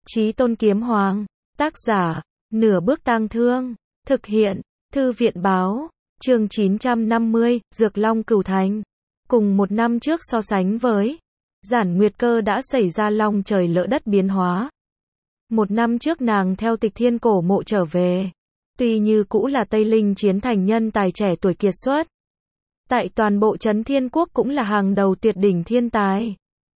Chí Tôn Kiếm Hoàng. Tác giả, Nửa Bước Tang Thương. Thực hiện, Thư viện Báo. Chương 950, Dược Long Cửu Thành. Cùng một năm trước so sánh với Giản Nguyệt Cơ đã xảy ra long trời lỡ đất biến hóa. Một năm trước nàng theo Tịch Thiên cổ mộ trở về. Tuy như cũ là Tây Linh chiến thành nhân tài trẻ tuổi kiệt xuất. Tại toàn bộ Trấn Thiên Quốc cũng là hàng đầu tuyệt đỉnh thiên tài.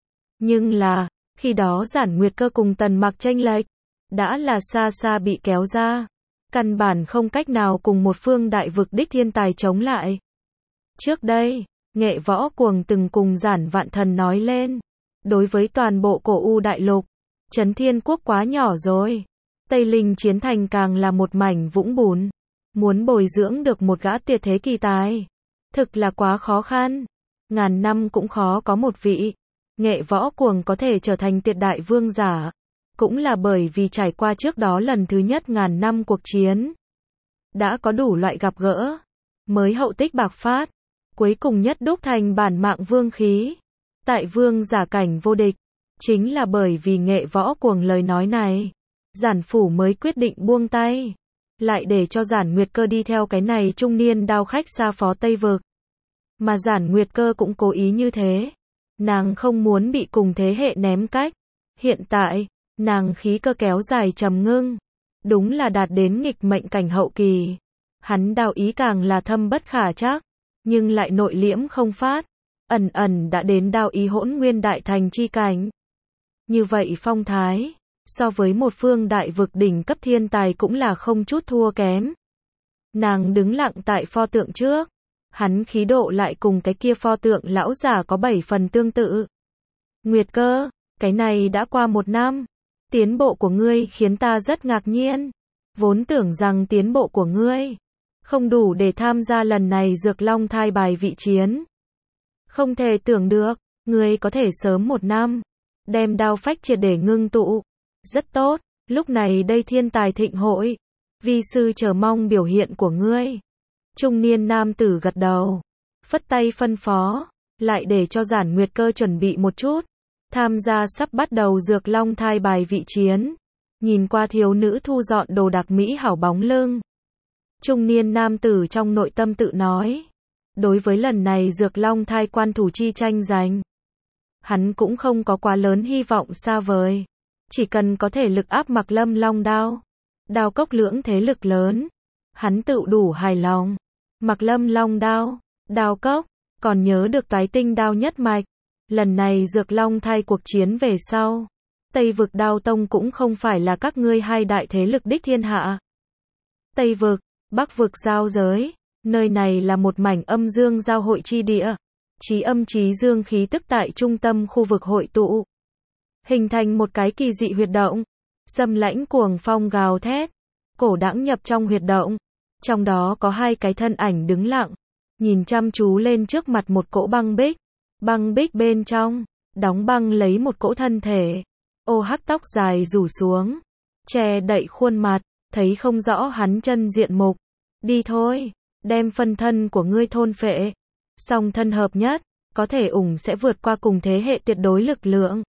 Nhưng là, khi đó Giản Nguyệt Cơ cùng Tần Mặc chênh lệch đã là xa xa bị kéo ra. Căn bản không cách nào cùng một phương đại vực đích thiên tài chống lại. Trước đây, Nghệ Võ Cuồng từng cùng Giản Vạn Thần nói lên. Đối với toàn bộ cổ U đại lục, Trấn Thiên Quốc quá nhỏ rồi. Tây Linh chiến thành càng là một mảnh vũng bùn. Muốn bồi dưỡng được một gã tuyệt thế kỳ tài, thực là quá khó khăn. Ngàn năm cũng khó có một vị. Nghệ Võ Cuồng có thể trở thành tuyệt đại vương giả. Cũng là bởi vì trải qua trước đó lần thứ nhất ngàn năm cuộc chiến. Đã có đủ loại gặp gỡ. Mới hậu tích bạc phát. Cuối cùng nhất đúc thành bản mạng vương khí. Tại vương giả cảnh vô địch. Chính là bởi vì Nghệ Võ Cuồng lời nói này. Giản phủ mới quyết định buông tay. Lại để cho Giản Nguyệt Cơ đi theo cái này trung niên đao khách xa phó Tây Vực. Mà Giản Nguyệt Cơ cũng cố ý như thế. Nàng không muốn bị cùng thế hệ ném cách. Hiện tại, nàng khí cơ kéo dài trầm ngưng. Đúng là đạt đến nghịch mệnh cảnh hậu kỳ. Hắn đao ý càng là thâm bất khả trắc. Nhưng lại nội liễm không phát. Ẩn ẩn đã đến đao ý hỗn nguyên đại thành chi cảnh. Như vậy phong thái, so với một phương đại vực đỉnh cấp thiên tài cũng là không chút thua kém. Nàng đứng lặng tại pho tượng trước. Hắn khí độ lại cùng cái kia pho tượng lão giả có 7 phần tương tự. Nguyệt Cơ, cái này đã qua một năm. Tiến bộ của ngươi khiến ta rất ngạc nhiên. Vốn tưởng rằng tiến bộ của ngươi không đủ để tham gia lần này Dược Long thai bài vị chiến. Không thể tưởng được, ngươi có thể sớm một năm đem đao phách triệt để ngưng tụ. Rất tốt, lúc này đây thiên tài thịnh hội. Vi sư chờ mong biểu hiện của ngươi. Trung niên nam tử gật đầu. Phất tay phân phó. Lại để cho Giản Nguyệt Cơ chuẩn bị một chút. Tham gia sắp bắt đầu Dược Long thai bài vị chiến. Nhìn qua thiếu nữ thu dọn đồ đạc mỹ hảo bóng lưng. Trung niên nam tử trong nội tâm tự nói. Đối với lần này Dược Long thai quan thủ chi tranh giành. Hắn cũng không có quá lớn hy vọng xa vời. Chỉ cần có thể lực áp Mặc Lâm Long đao. Đao cốc lưỡng thế lực lớn. Hắn tự đủ hài lòng. Mặc Lâm Long đao, đao cốc, còn nhớ được Toái Tinh đao nhất mạch. Lần này Dược Long thai cuộc chiến về sau. Tây vực đao tông cũng không phải là các ngươi hai đại thế lực đích thiên hạ. Tây vực, Bắc vực giao giới. Nơi này là một mảnh âm dương giao hội chi địa. Chí âm chí dương khí tức tại trung tâm khu vực hội tụ. Hình thành một cái kỳ dị huyệt động. Xâm lãnh cuồng phong gào thét. Cổ đãng nhập trong huyệt động. Trong đó có hai cái thân ảnh đứng lặng. Nhìn chăm chú lên trước mặt một cỗ băng bích. Băng bích bên trong, đóng băng lấy một cỗ thân thể. Ô hắc tóc dài rủ xuống. Che đậy khuôn mặt. Thấy không rõ hắn chân diện mục. Đi thôi, đem phân thân của ngươi thôn phệ. Song thân hợp nhất, có thể sẽ vượt qua cùng thế hệ tuyệt đối lực lượng.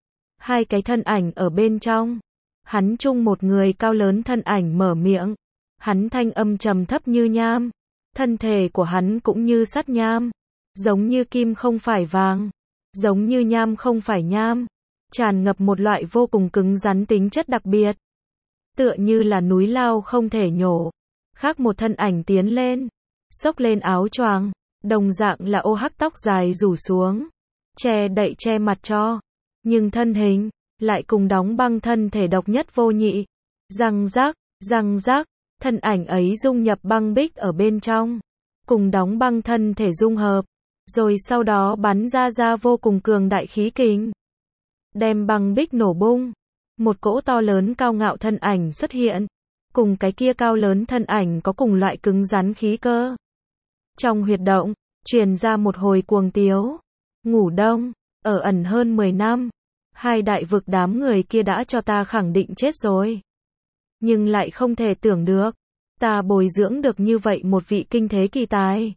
Hai cái thân ảnh ở bên trong. Hắn chung một người cao lớn thân ảnh mở miệng. Hắn thanh âm trầm thấp như nham. Thân thể của hắn cũng như sắt nham. Giống như kim không phải vàng. Giống như nham không phải nham. Tràn ngập một loại vô cùng cứng rắn tính chất đặc biệt. Tựa như là núi lao không thể nhổ. Khác một thân ảnh tiến lên. Xốc lên áo choàng. Đồng dạng là ô hắc tóc dài rủ xuống. Che đậy che mặt cho. Nhưng thân hình lại cùng đóng băng thân thể độc nhất vô nhị. Răng rắc, thân ảnh ấy dung nhập băng bích ở bên trong. Cùng đóng băng thân thể dung hợp. Rồi sau đó bắn ra vô cùng cường đại khí kình. Đem băng bích nổ bung. Một cỗ to lớn cao ngạo thân ảnh xuất hiện. Cùng cái kia cao lớn thân ảnh có cùng loại cứng rắn khí cơ. Trong huyệt động, truyền ra một hồi cuồng tiếu. Ngủ đông, ở ẩn hơn 10 năm. Hai đại vực đám người kia đã cho ta khẳng định chết rồi. Nhưng lại không thể tưởng được. Ta bồi dưỡng được như vậy một vị kinh thế kỳ tài.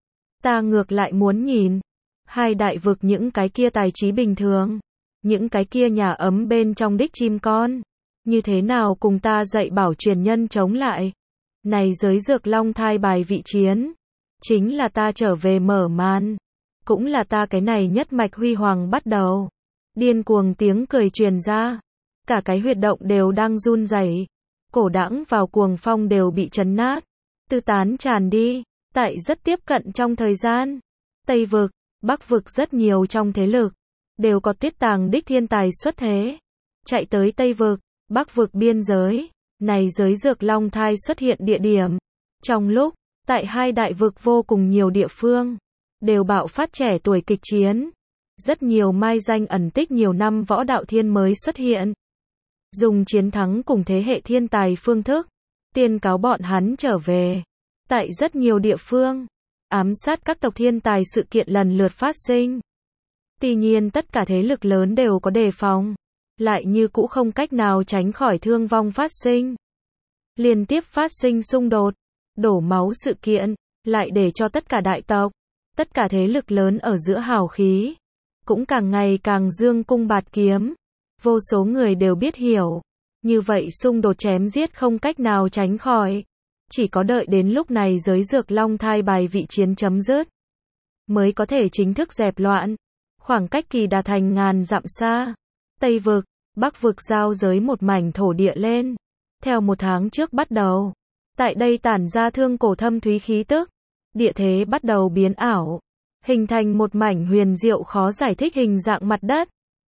Ta ngược lại muốn nhìn. Hai đại vực những cái kia tài trí bình thường. Những cái kia nhà ấm bên trong đích chim con. như thế nào cùng ta dạy bảo truyền nhân chống lại. Này giới Dược Long thai bài vị chiến, chính là ta trở về mở màn, cũng là ta cái này nhất mạch huy hoàng bắt đầu. Điên cuồng tiếng cười truyền ra, cả cái huyệt động đều đang run rẩy, cổ đãng vào cuồng phong đều bị chấn nát, tư tán tràn đi, tại rất tiếp cận trong thời gian. Tây vực, Bắc vực rất nhiều trong thế lực, đều có tiết tàng đích thiên tài xuất thế, chạy tới Tây vực, Bắc vực biên giới, này giới Dược Long thai xuất hiện địa điểm. Trong lúc, tại hai đại vực vô cùng nhiều địa phương, đều bạo phát trẻ tuổi kịch chiến. Rất nhiều mai danh ẩn tích nhiều năm võ đạo thiên mới xuất hiện. Dùng chiến thắng cùng thế hệ thiên tài phương thức, tiên cáo bọn hắn trở về. Tại rất nhiều địa phương, ám sát các tộc thiên tài sự kiện lần lượt phát sinh. Tuy nhiên tất cả thế lực lớn đều có đề phòng, lại như cũ không cách nào tránh khỏi thương vong phát sinh. Liên tiếp phát sinh xung đột, đổ máu sự kiện, lại để cho tất cả đại tộc, tất cả thế lực lớn ở giữa hào khí, cũng càng ngày càng dương cung bạt kiếm. Vô số người đều biết hiểu, như vậy xung đột chém giết không cách nào tránh khỏi. Chỉ có đợi đến lúc này giới Dược Long thai bài vị chiến chấm dứt, mới có thể chính thức dẹp loạn. Khoảng cách kỳ đà thành ngàn dặm xa, Tây vực, Bắc vực giao giới một mảnh thổ địa lên. Theo một tháng trước bắt đầu, tại đây tản ra thương cổ thâm thúy khí tức, địa thế bắt đầu biến ảo, hình thành một mảnh huyền diệu khó giải thích hình dạng mặt đất.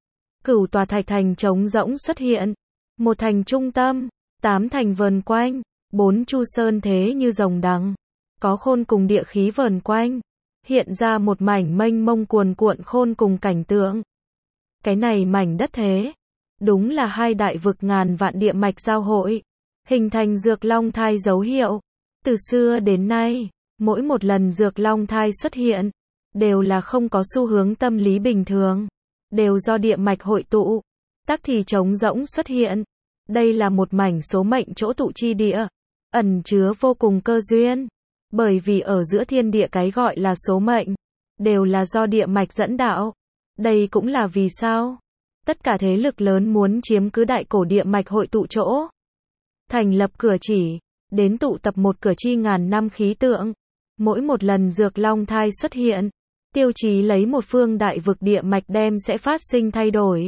Cửu tòa thạch thành trống rỗng xuất hiện, một thành trung tâm, 8 thành vờn quanh, 4 chu sơn thế như rồng đằng, có khôn cùng địa khí vờn quanh, hiện ra một mảnh mênh mông cuồn cuộn khôn cùng cảnh tượng. Cái này mảnh đất thế, đúng là hai đại vực ngàn vạn địa mạch giao hội, hình thành Dược Long thai dấu hiệu. Từ xưa đến nay, mỗi một lần Dược Long thai xuất hiện, đều là không có xu hướng tâm lý bình thường, đều do địa mạch hội tụ, tắc thì trống rỗng xuất hiện. Đây là một mảnh số mệnh chỗ tụ chi địa, ẩn chứa vô cùng cơ duyên, bởi vì ở giữa thiên địa cái gọi là số mệnh, đều là do địa mạch dẫn đạo. Đây cũng là vì sao tất cả thế lực lớn muốn chiếm cứ đại cổ địa mạch hội tụ chỗ, thành lập cửa chỉ, đến tụ tập một cửa chi ngàn năm khí tượng. Mỗi một lần Dược Long thai xuất hiện, tiêu chí lấy một phương đại vực địa mạch đem sẽ phát sinh thay đổi.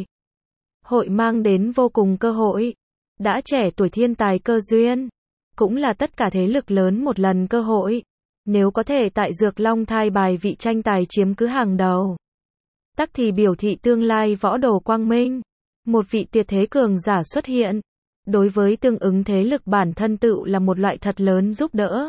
Hội mang đến vô cùng cơ hội, đã trẻ tuổi thiên tài cơ duyên, cũng là tất cả thế lực lớn một lần cơ hội. Nếu có thể tại Dược Long thai bài vị tranh tài chiếm cứ hàng đầu, tắc thì biểu thị tương lai võ đồ quang minh, một vị tuyệt thế cường giả xuất hiện, đối với tương ứng thế lực bản thân tựu là một loại thật lớn giúp đỡ.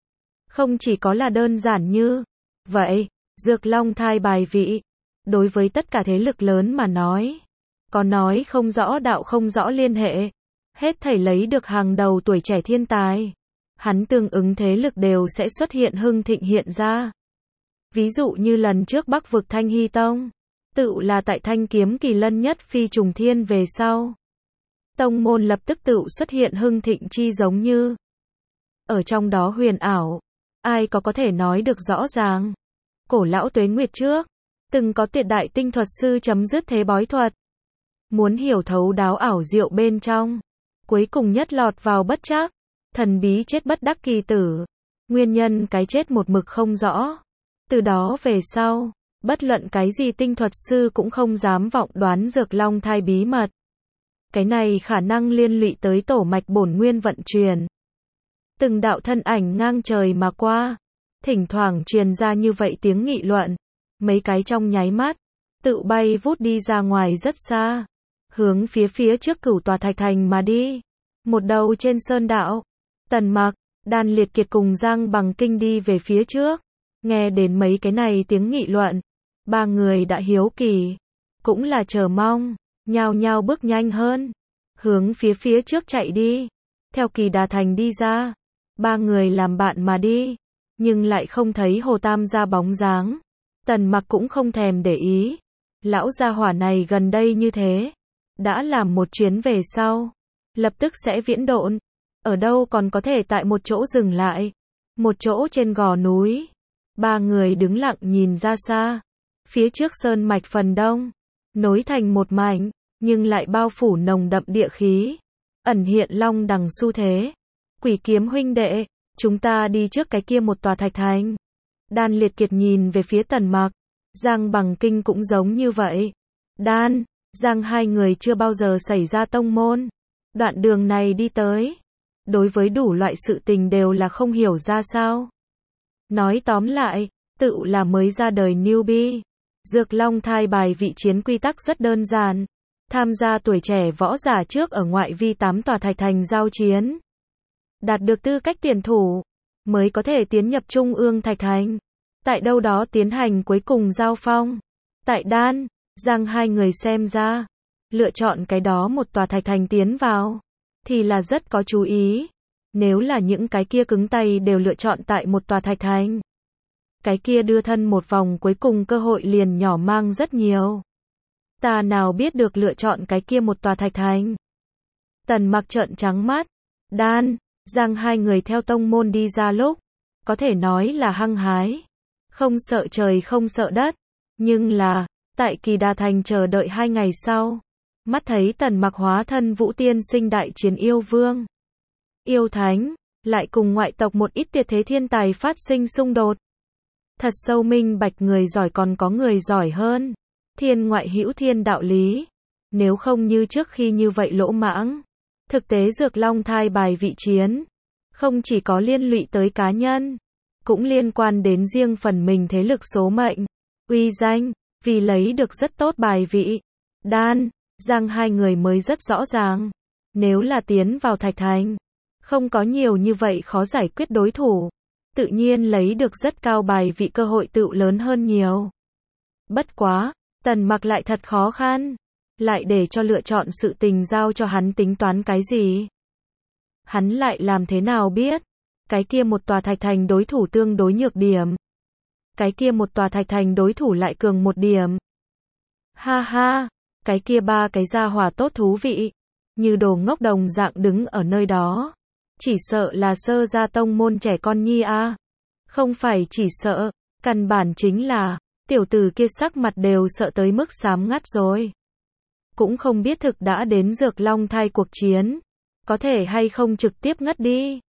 Không chỉ có là đơn giản như vậy, Dược Long thai bài vị, đối với tất cả thế lực lớn mà nói, có nói không rõ đạo không rõ liên hệ, hết thảy lấy được hàng đầu tuổi trẻ thiên tài, hắn tương ứng thế lực đều sẽ xuất hiện hưng thịnh hiện ra. Ví dụ như lần trước Bắc vực Thanh Hy Tông, tựu là tại Thanh Kiếm Kỳ Lân nhất phi trùng thiên về sau, tông môn lập tức tựu xuất hiện hưng thịnh chi giống như. Ở trong đó huyền ảo, ai có thể nói được rõ ràng. Cổ lão Tuế Nguyệt trước, từng có tuyệt đại tinh thuật sư chấm dứt thế bói thuật. Muốn hiểu thấu đáo ảo diệu bên trong, cuối cùng nhất lọt vào bất trắc, thần bí chết bất đắc kỳ tử. Nguyên nhân cái chết một mực không rõ. Từ đó về sau, bất luận cái gì tinh thuật sư cũng không dám vọng đoán Dược Long thai bí mật. Cái này khả năng liên lụy tới tổ mạch bổn nguyên vận chuyển. Từng đạo thân ảnh ngang trời mà qua, thỉnh thoảng truyền ra như vậy tiếng nghị luận, mấy cái trong nháy mắt, tự bay vút đi ra ngoài rất xa, hướng phía trước Cửu tòa thạch thành mà đi. Một đầu trên sơn đạo, Tần Mặc, Đan Liệt Kiệt cùng Giang Bằng Kinh đi về phía trước. Nghe đến mấy cái này tiếng nghị luận, ba người đã hiếu kỳ, cũng là chờ mong, nhao nhao bước nhanh hơn, hướng phía trước chạy đi. Theo kỳ đà thành đi ra, ba người làm bạn mà đi, nhưng lại không thấy Hồ Tam gia bóng dáng. Tần Mặc cũng không thèm để ý, lão gia hỏa này gần đây như thế, đã làm một chuyến về sau, lập tức sẽ viễn độn, ở đâu còn có thể tại một chỗ dừng lại. Một chỗ trên gò núi, ba người đứng lặng nhìn ra xa, phía trước sơn mạch phần đông, nối thành một mảnh, nhưng lại bao phủ nồng đậm địa khí, ẩn hiện long đằng xu thế. Quỷ kiếm huynh đệ, chúng ta đi trước cái kia một tòa thạch thành. Đan Liệt Kiệt nhìn về phía Tần Mặc. Giang Bằng Kinh cũng giống như vậy. Đan, Giang hai người chưa bao giờ xảy ra tông môn. Đoạn đường này đi tới. Đối với đủ loại sự tình đều là không hiểu ra sao. Nói tóm lại, tự là mới ra đời newbie. Dược Long thai bài vị chiến quy tắc rất đơn giản. Tham gia tuổi trẻ võ giả trước ở ngoại vi 8 tòa thạch thành giao chiến. Đạt được tư cách tuyển thủ, mới có thể tiến nhập trung ương thạch thành. Tại đâu đó tiến hành cuối cùng giao phong. Tại Đan, Giang hai người xem ra, lựa chọn cái đó một tòa thạch thành tiến vào, thì là rất có chú ý. Nếu là những cái kia cứng tay đều lựa chọn tại một tòa thạch thành, cái kia đưa thân một vòng cuối cùng cơ hội liền nhỏ mang rất nhiều. Ta nào biết được lựa chọn cái kia một tòa thạch thành. Tần Mặc trợn trắng mắt. Đan, Giang hai người theo tông môn đi ra lúc, có thể nói là hăng hái. Không sợ trời không sợ đất. Nhưng là, tại Kỳ Đà Thành chờ đợi 2 ngày sau, mắt thấy Tần Mặc hóa thân Vũ Tiên Sinh đại chiến yêu vương. Yêu thánh, lại cùng ngoại tộc một ít tuyệt thế thiên tài phát sinh xung đột. Thật sâu minh bạch người giỏi còn có người giỏi hơn. Thiên ngoại hữu thiên đạo lý. Nếu không như trước khi như vậy lỗ mãng. Thực tế Dược Long thai bài vị chiến, không chỉ có liên lụy tới cá nhân, cũng liên quan đến riêng phần mình thế lực số mệnh, uy danh, vì lấy được rất tốt bài vị. Đan, Giang hai người mới rất rõ ràng. Nếu là tiến vào thạch thành, không có nhiều như vậy khó giải quyết đối thủ. Tự nhiên lấy được rất cao bài vị cơ hội tự lớn hơn nhiều. Bất quá, Tần Mặc lại thật khó khăn. Lại để cho lựa chọn sự tình giao cho hắn tính toán cái gì? Hắn lại làm thế nào biết? Cái kia một tòa thạch thành đối thủ tương đối nhược điểm. Cái kia một tòa thạch thành đối thủ lại cường một điểm. Ha ha, cái kia 3 cái gia hỏa tốt thú vị. Như đồ ngốc đồng dạng đứng ở nơi đó. Chỉ sợ là sơ gia tông môn trẻ con nhi a. Không phải chỉ sợ, căn bản chính là, tiểu tử kia sắc mặt đều sợ tới mức xám ngắt rồi. Cũng không biết thực đã đến Dược Long thai cuộc chiến, có thể hay không trực tiếp ngất đi.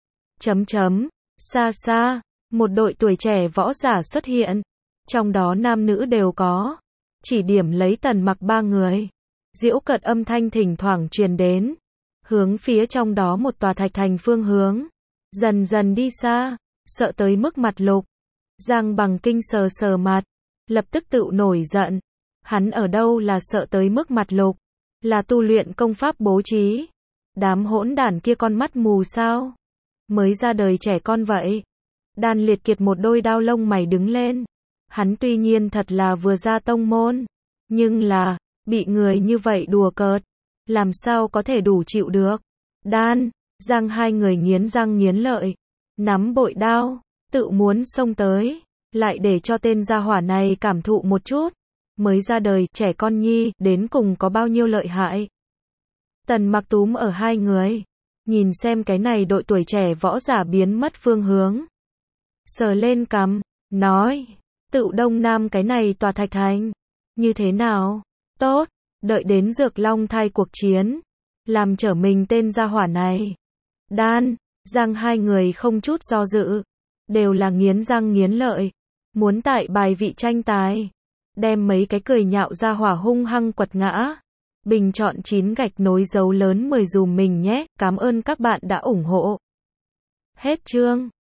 Xa xa, một đội tuổi trẻ võ giả xuất hiện, trong đó nam nữ đều có, chỉ điểm lấy Tần Mặc 3 người. Giễu cợt âm thanh thỉnh thoảng truyền đến, hướng phía trong đó một tòa thạch thành phương hướng, dần dần đi xa, sợ tới mức mặt lục. Giang Bằng Kinh sờ sờ mặt, lập tức tự nổi giận. Hắn ở đâu là sợ tới mức mặt lục, là tu luyện công pháp bố trí. Đám hỗn đản kia con mắt mù sao? Mới ra đời trẻ con vậy. Đan Liệt Kiệt một đôi đao lông mày đứng lên. Hắn tuy nhiên thật là vừa ra tông môn, nhưng là, bị người như vậy đùa cợt, làm sao có thể đủ chịu được. Đan, Giang hai người nghiến răng nghiến lợi, nắm bội đao, tự muốn xông tới, lại để cho tên gia hỏa này cảm thụ một chút. Mới ra đời, trẻ con nhi, đến cùng có bao nhiêu lợi hại. Tần Mặc túm ở 2 người, nhìn xem cái này đội tuổi trẻ võ giả biến mất phương hướng. Sờ lên cằm, nói, tự đông nam cái này tòa thạch thành, như thế nào? Tốt, đợi đến Dược Long thai cuộc chiến, làm trở mình tên gia hỏa này. Đan, Giang hai người không chút do dự, đều là nghiến răng nghiến lợi, muốn tại bài vị tranh tài, đem mấy cái cười nhạo gia hỏa hung hăng quật ngã. Bình chọn 9 gạch nối dấu lớn 10 dùm mình nhé, cảm ơn các bạn đã ủng hộ. Hết chương.